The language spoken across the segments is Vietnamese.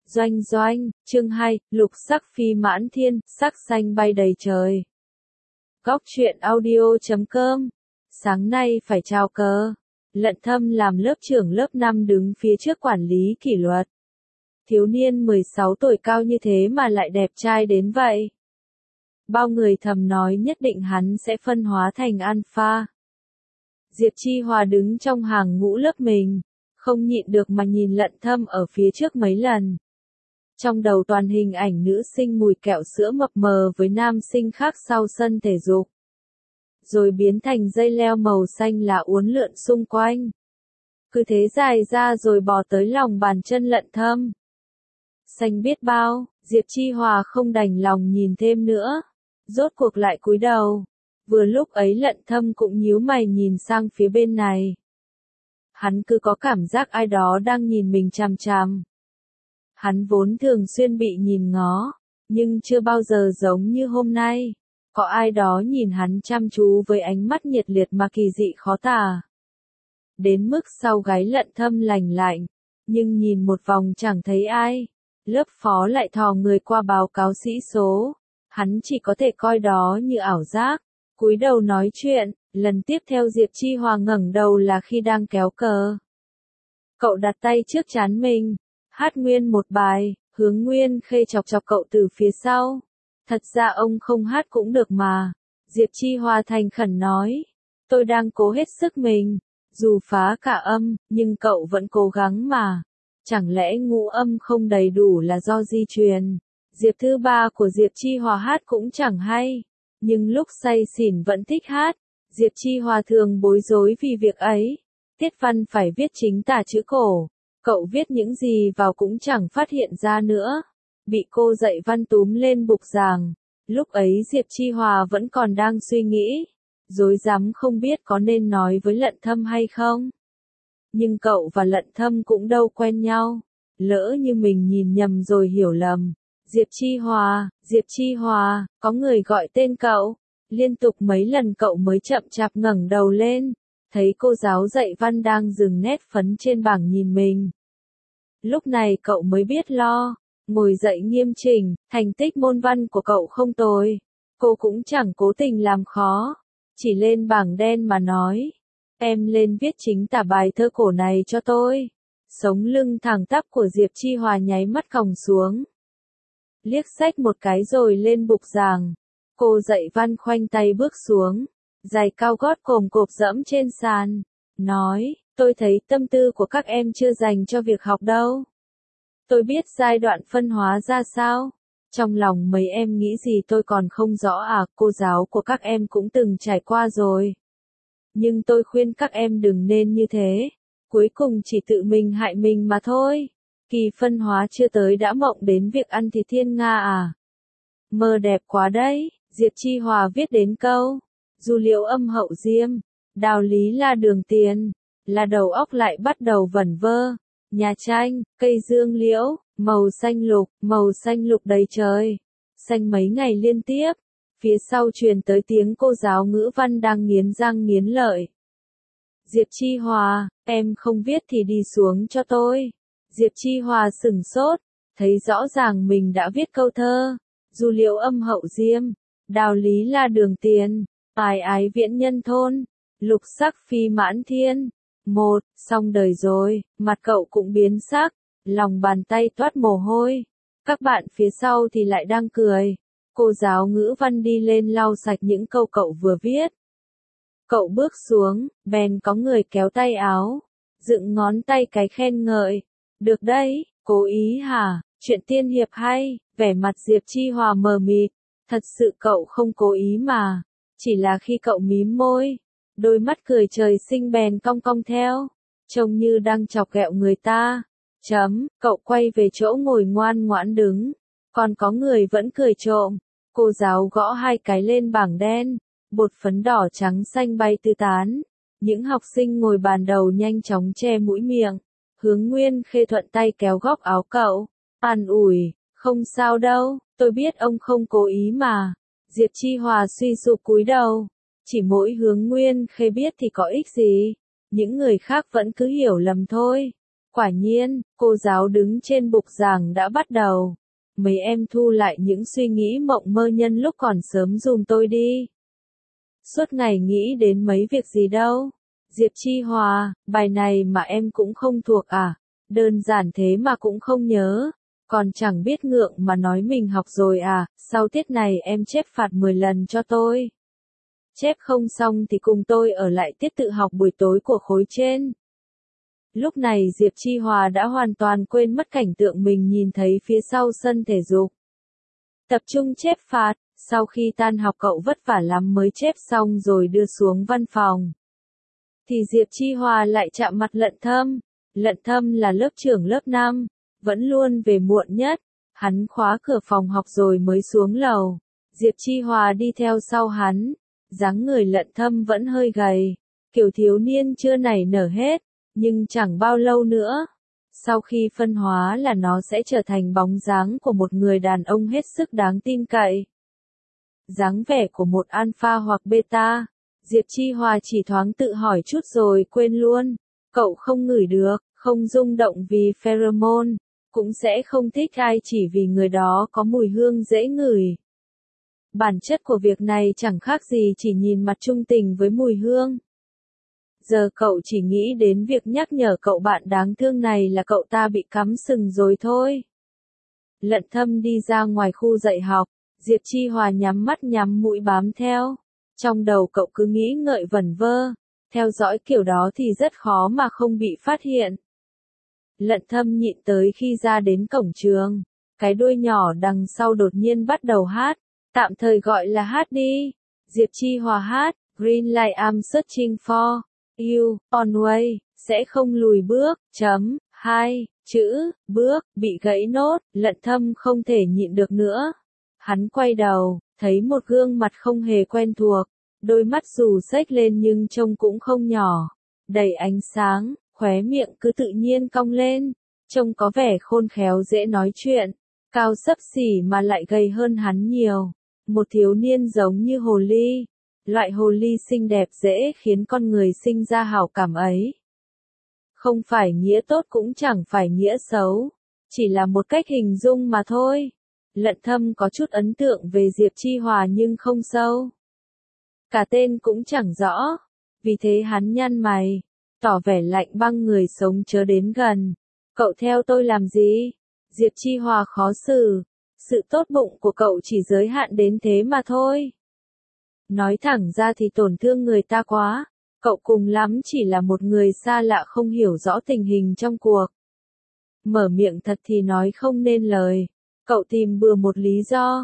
Doanh doanh, chương 2, lục sắc phi mãn thiên, sắc xanh bay đầy trời. Góc truyện audio.com. Sáng nay phải chào cờ. Lận Thâm làm lớp trưởng lớp 5 đứng phía trước quản lý kỷ luật. Thiếu niên 16 tuổi cao như thế mà lại đẹp trai đến vậy. Bao người thầm nói nhất định hắn sẽ phân hóa thành alpha. Diệp Chi Hòa đứng trong hàng ngũ lớp mình, không nhịn được mà nhìn Lận Thâm ở phía trước mấy lần. Trong đầu toàn hình ảnh nữ sinh mùi kẹo sữa mập mờ với nam sinh khác sau sân thể dục. Rồi biến thành dây leo màu xanh là uốn lượn xung quanh. Cứ thế dài ra rồi bò tới lòng bàn chân Lận Thâm. Xanh biết bao, Diệp Chi Hòa không đành lòng nhìn thêm nữa. Rốt cuộc lại cúi đầu. Vừa lúc ấy Lận Thâm cũng nhíu mày nhìn sang phía bên này. Hắn cứ có cảm giác ai đó đang nhìn mình chằm chằm. Hắn vốn thường xuyên bị nhìn ngó, nhưng chưa bao giờ giống như hôm nay. Có ai đó nhìn hắn chăm chú với ánh mắt nhiệt liệt mà kỳ dị khó tả. Đến mức sau gáy Lận Thâm lành lạnh, nhưng nhìn một vòng chẳng thấy ai. Lớp phó lại thò người qua báo cáo sĩ số. Hắn chỉ có thể coi đó như ảo giác. Cúi đầu nói chuyện, lần tiếp theo Diệp Chi Hòa ngẩng đầu là khi đang kéo cờ. Cậu đặt tay trước trán mình, hát nguyên một bài, Hướng Nguyên Khê chọc chọc cậu từ phía sau. Thật ra ông không hát cũng được mà. Diệp Chi Hòa thành khẩn nói. Tôi đang cố hết sức mình. Dù phá cả âm, nhưng cậu vẫn cố gắng mà. Chẳng lẽ ngũ âm không đầy đủ là do di truyền? Diệp thứ ba của Diệp Chi Hòa hát cũng chẳng hay. Nhưng lúc say xỉn vẫn thích hát. Diệp Chi Hòa thường bối rối vì việc ấy. Tiết văn phải viết chính tả chữ cổ. Cậu viết những gì vào cũng chẳng phát hiện ra nữa. Bị cô dạy văn túm lên bục giảng. Lúc ấy Diệp Chi Hòa vẫn còn đang suy nghĩ. Rối rắm không biết có nên nói với Lận Thâm hay không. Nhưng cậu và Lận Thâm cũng đâu quen nhau. Lỡ như mình nhìn nhầm rồi hiểu lầm. Diệp Chi Hòa, có người gọi tên cậu. Liên tục mấy lần cậu mới chậm chạp ngẩng đầu lên. Thấy cô giáo dạy văn đang dừng nét phấn trên bảng nhìn mình. Lúc này cậu mới biết lo. Ngồi dậy nghiêm chỉnh, thành tích môn văn của cậu không tồi. Cô cũng chẳng cố tình làm khó. Chỉ lên bảng đen mà nói. Em lên viết chính tả bài thơ cổ này cho tôi. Sống lưng thẳng tắp của Diệp Chi Hòa nháy mắt còng xuống. Liếc xách một cái rồi lên bục giảng. Cô dạy văn khoanh tay bước xuống. Giày cao gót cồm cộp dẫm trên sàn. Nói, tôi thấy tâm tư của các em chưa dành cho việc học đâu. Tôi biết giai đoạn phân hóa ra sao. Trong lòng mấy em nghĩ gì tôi còn không rõ à, cô giáo của các em cũng từng trải qua rồi. Nhưng tôi khuyên các em đừng nên như thế. Cuối cùng chỉ tự mình hại mình mà thôi. Kỳ phân hóa chưa tới đã mộng đến việc ăn thịt thiên nga à. Mơ đẹp quá đấy. Diệp Chi Hòa viết đến câu. Dù liễu âm hậu diêm. Đạo lý là đường tiền. Là đầu óc lại bắt đầu vẩn vơ. Nhà tranh, cây dương liễu, màu xanh lục đầy trời. Xanh mấy ngày liên tiếp. Phía sau truyền tới tiếng cô giáo ngữ văn đang nghiến răng nghiến lợi. Diệp Chi Hòa, em không viết thì đi xuống cho tôi. Diệp Chi Hòa sửng sốt, thấy rõ ràng mình đã viết câu thơ. Dù liễu âm hậu diêm, đạo lý là đường tiền, ái ái viễn nhân thôn, lục sắc phi mãn thiên. Xong đời rồi, mặt cậu cũng biến sắc, lòng bàn tay toát mồ hôi. Các bạn phía sau thì lại đang cười. Cô giáo ngữ văn đi lên lau sạch những câu cậu vừa viết. Cậu bước xuống, bèn có người kéo tay áo, dựng ngón tay cái khen ngợi. Được đấy, cố ý hả, chuyện tiên hiệp hay, vẻ mặt Diệp Chi Hòa mờ mịt. Thật sự cậu không cố ý mà, chỉ là khi cậu mím môi. Đôi mắt cười trời sinh bèn cong cong theo, trông như đang chọc ghẹo người ta. Cậu quay về chỗ ngồi ngoan ngoãn đứng, còn có người vẫn cười trộm. Cô giáo gõ hai cái lên bảng đen, bột phấn đỏ trắng xanh bay tứ tán. Những học sinh ngồi bàn đầu nhanh chóng che mũi miệng. Hướng Nguyên Khê thuận tay kéo góc áo cậu, an ủi, không sao đâu, tôi biết ông không cố ý mà. Diệp Chi Hòa suy sụp cúi đầu. Chỉ mỗi Hướng Nguyên Khê biết thì có ích gì. Những người khác vẫn cứ hiểu lầm thôi. Quả nhiên, cô giáo đứng trên bục giảng đã bắt đầu. Mấy em thu lại những suy nghĩ mộng mơ nhân lúc còn sớm dùm tôi đi. Suốt ngày nghĩ đến mấy việc gì đâu. Diệp Chi Hòa, bài này mà em cũng không thuộc à? Đơn giản thế mà cũng không nhớ. Còn chẳng biết ngượng mà nói mình học rồi à? Sau tiết này em chép phạt 10 lần cho tôi. Chép không xong thì cùng tôi ở lại tiết tự học buổi tối của khối trên. Lúc này Diệp Chi Hòa đã hoàn toàn quên mất cảnh tượng mình nhìn thấy phía sau sân thể dục. Tập trung chép phạt, sau khi tan học cậu vất vả lắm mới chép xong rồi đưa xuống văn phòng. Thì Diệp Chi Hòa lại chạm mặt Lận Thâm. Lận Thâm là lớp trưởng lớp 5, vẫn luôn về muộn nhất. Hắn khóa cửa phòng học rồi mới xuống lầu. Diệp Chi Hòa đi theo sau hắn. Dáng người Lận Thâm vẫn hơi gầy, kiểu thiếu niên chưa nảy nở hết, nhưng chẳng bao lâu nữa. Sau khi phân hóa là nó sẽ trở thành bóng dáng của một người đàn ông hết sức đáng tin cậy. Dáng vẻ của một alpha hoặc beta. Diệp Chi Hòa chỉ thoáng tự hỏi chút rồi quên luôn. Cậu không ngửi được, không rung động vì pheromone, cũng sẽ không thích ai chỉ vì người đó có mùi hương dễ ngửi. Bản chất của việc này chẳng khác gì chỉ nhìn mặt trung tình với mùi hương. Giờ cậu chỉ nghĩ đến việc nhắc nhở cậu bạn đáng thương này là cậu ta bị cắm sừng rồi thôi. Lận Thâm đi ra ngoài khu dạy học, Diệp Chi Hòa nhắm mắt nhắm mũi bám theo. Trong đầu cậu cứ nghĩ ngợi vẩn vơ, theo dõi kiểu đó thì rất khó mà không bị phát hiện. Lận Thâm nhịn tới khi ra đến cổng trường, cái đuôi nhỏ đằng sau đột nhiên bắt đầu hát, tạm thời gọi là hát đi. Diệp Chi Hòa hát, Green light I'm searching for you, on way, sẽ không lùi bước, chấm, 2, chữ, bước, bị gãy nốt, Lận Thâm không thể nhịn được nữa. Hắn quay đầu, thấy một gương mặt không hề quen thuộc, đôi mắt dù xếch lên nhưng trông cũng không nhỏ, đầy ánh sáng, khóe miệng cứ tự nhiên cong lên, trông có vẻ khôn khéo dễ nói chuyện, cao xấp xỉ mà lại gầy hơn hắn nhiều, một thiếu niên giống như hồ ly, loại hồ ly xinh đẹp dễ khiến con người sinh ra hảo cảm ấy. Không phải nghĩa tốt cũng chẳng phải nghĩa xấu, chỉ là một cách hình dung mà thôi. Lận Thâm có chút ấn tượng về Diệp Chi Hòa nhưng không sâu. Cả tên cũng chẳng rõ, vì thế hắn nhăn mày, tỏ vẻ lạnh băng người sống chớ đến gần. Cậu theo tôi làm gì? Diệp Chi Hòa khó xử, sự tốt bụng của cậu chỉ giới hạn đến thế mà thôi. Nói thẳng ra thì tổn thương người ta quá, cậu cùng lắm chỉ là một người xa lạ không hiểu rõ tình hình trong cuộc. Mở miệng thật thì nói không nên lời, cậu tìm bừa một lý do,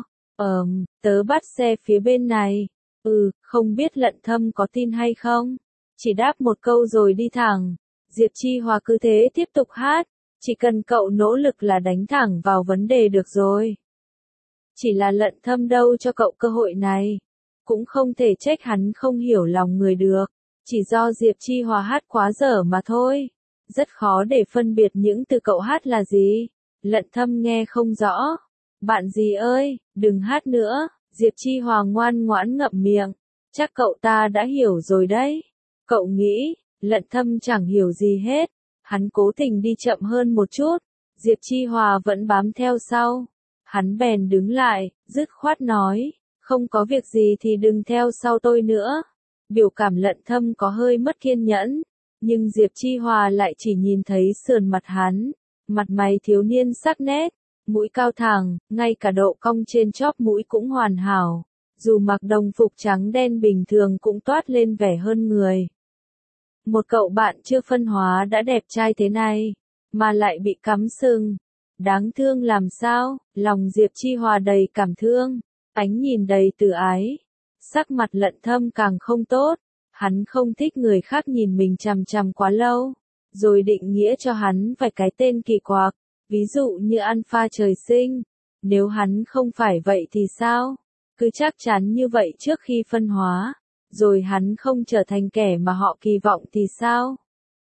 tớ bắt xe phía bên này, không biết Lận Thâm có tin hay không, chỉ đáp một câu rồi đi thẳng. Diệp Chi Hòa cứ thế tiếp tục hát, chỉ cần cậu nỗ lực là đánh thẳng vào vấn đề được rồi. Chỉ là Lận Thâm đâu cho cậu cơ hội này. Cũng không thể trách hắn không hiểu lòng người được, chỉ do Diệp Chi Hòa hát quá dở mà thôi. Rất khó để phân biệt những từ cậu hát là gì. Lận Thâm nghe không rõ. Bạn gì ơi, đừng hát nữa. Diệp Chi Hòa ngoan ngoãn ngậm miệng. Chắc cậu ta đã hiểu rồi đấy. Cậu nghĩ, Lận Thâm chẳng hiểu gì hết. Hắn cố tình đi chậm hơn một chút. Diệp Chi Hòa vẫn bám theo sau. Hắn bèn đứng lại, dứt khoát nói. Không có việc gì thì đừng theo sau tôi nữa. Biểu cảm Lận Thâm có hơi mất kiên nhẫn, nhưng Diệp Chi Hòa lại chỉ nhìn thấy sườn mặt hắn, mặt mày thiếu niên sắc nét, mũi cao thẳng, ngay cả độ cong trên chóp mũi cũng hoàn hảo, dù mặc đồng phục trắng đen bình thường cũng toát lên vẻ hơn người. Một cậu bạn chưa phân hóa đã đẹp trai thế này, mà lại bị cắm sừng. Đáng thương làm sao, lòng Diệp Chi Hòa đầy cảm thương. Ánh nhìn đầy từ ái, sắc mặt Lận Thâm càng không tốt, hắn không thích người khác nhìn mình chằm chằm quá lâu, rồi định nghĩa cho hắn vài cái tên kỳ quặc, ví dụ như alpha trời sinh, nếu hắn không phải vậy thì sao? Cứ chắc chắn như vậy trước khi phân hóa, rồi hắn không trở thành kẻ mà họ kỳ vọng thì sao?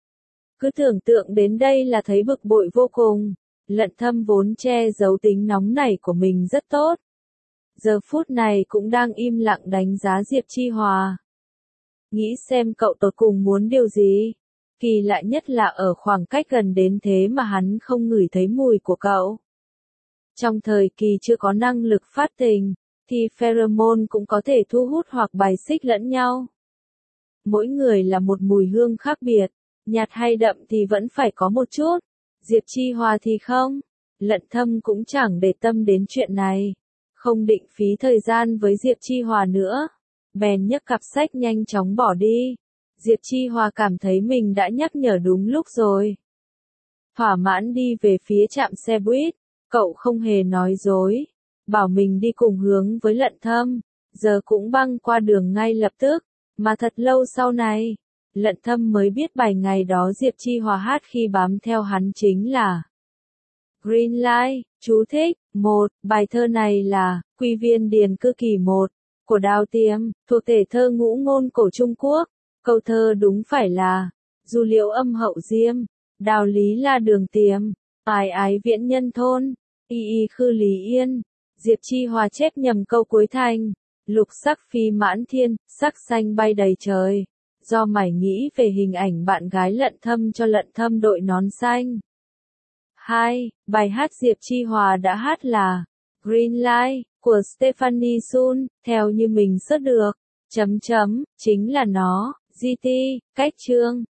Cứ tưởng tượng đến đây là thấy bực bội vô cùng, Lận Thâm vốn che giấu tính nóng nảy của mình rất tốt. Giờ phút này cũng đang im lặng đánh giá Diệp Chi Hòa. Nghĩ xem cậu tột cùng muốn điều gì. Kỳ lạ nhất là ở khoảng cách gần đến thế mà hắn không ngửi thấy mùi của cậu. Trong thời kỳ chưa có năng lực phát tình, thì pheromone cũng có thể thu hút hoặc bài xích lẫn nhau. Mỗi người là một mùi hương khác biệt, nhạt hay đậm thì vẫn phải có một chút. Diệp Chi Hòa thì không. Lận Thâm cũng chẳng để tâm đến chuyện này. Không định phí thời gian với Diệp Chi Hòa nữa. Bèn nhấc cặp sách nhanh chóng bỏ đi. Diệp Chi Hòa cảm thấy mình đã nhắc nhở đúng lúc rồi. Thỏa mãn đi về phía trạm xe buýt. Cậu không hề nói dối. Bảo mình đi cùng hướng với Lận Thâm. Giờ cũng băng qua đường ngay lập tức. Mà thật lâu sau này, Lận Thâm mới biết bài ngày đó Diệp Chi Hòa hát khi bám theo hắn chính là Green Light. Chú thích: 1. Bài thơ này là Quy viên điền cư kỳ 1 của Đào Tiêm, thuộc thể thơ ngũ ngôn cổ Trung Quốc. Câu thơ đúng phải là dù liệu âm hậu diêm, đào lý là đường tiềm, ái ái viễn nhân thôn, y y khư lý yên. Diệp Chi Hòa chép nhầm câu cuối thành lục sắc phi mãn thiên, sắc xanh bay đầy trời. Do mải nghĩ về hình ảnh bạn gái Lận Thâm cho Lận Thâm đội nón xanh. 2. Bài hát Diệp Chi Hòa đã hát là Green Light của Stephanie Sun, theo như mình search được. Chính là nó. GT, cách chương.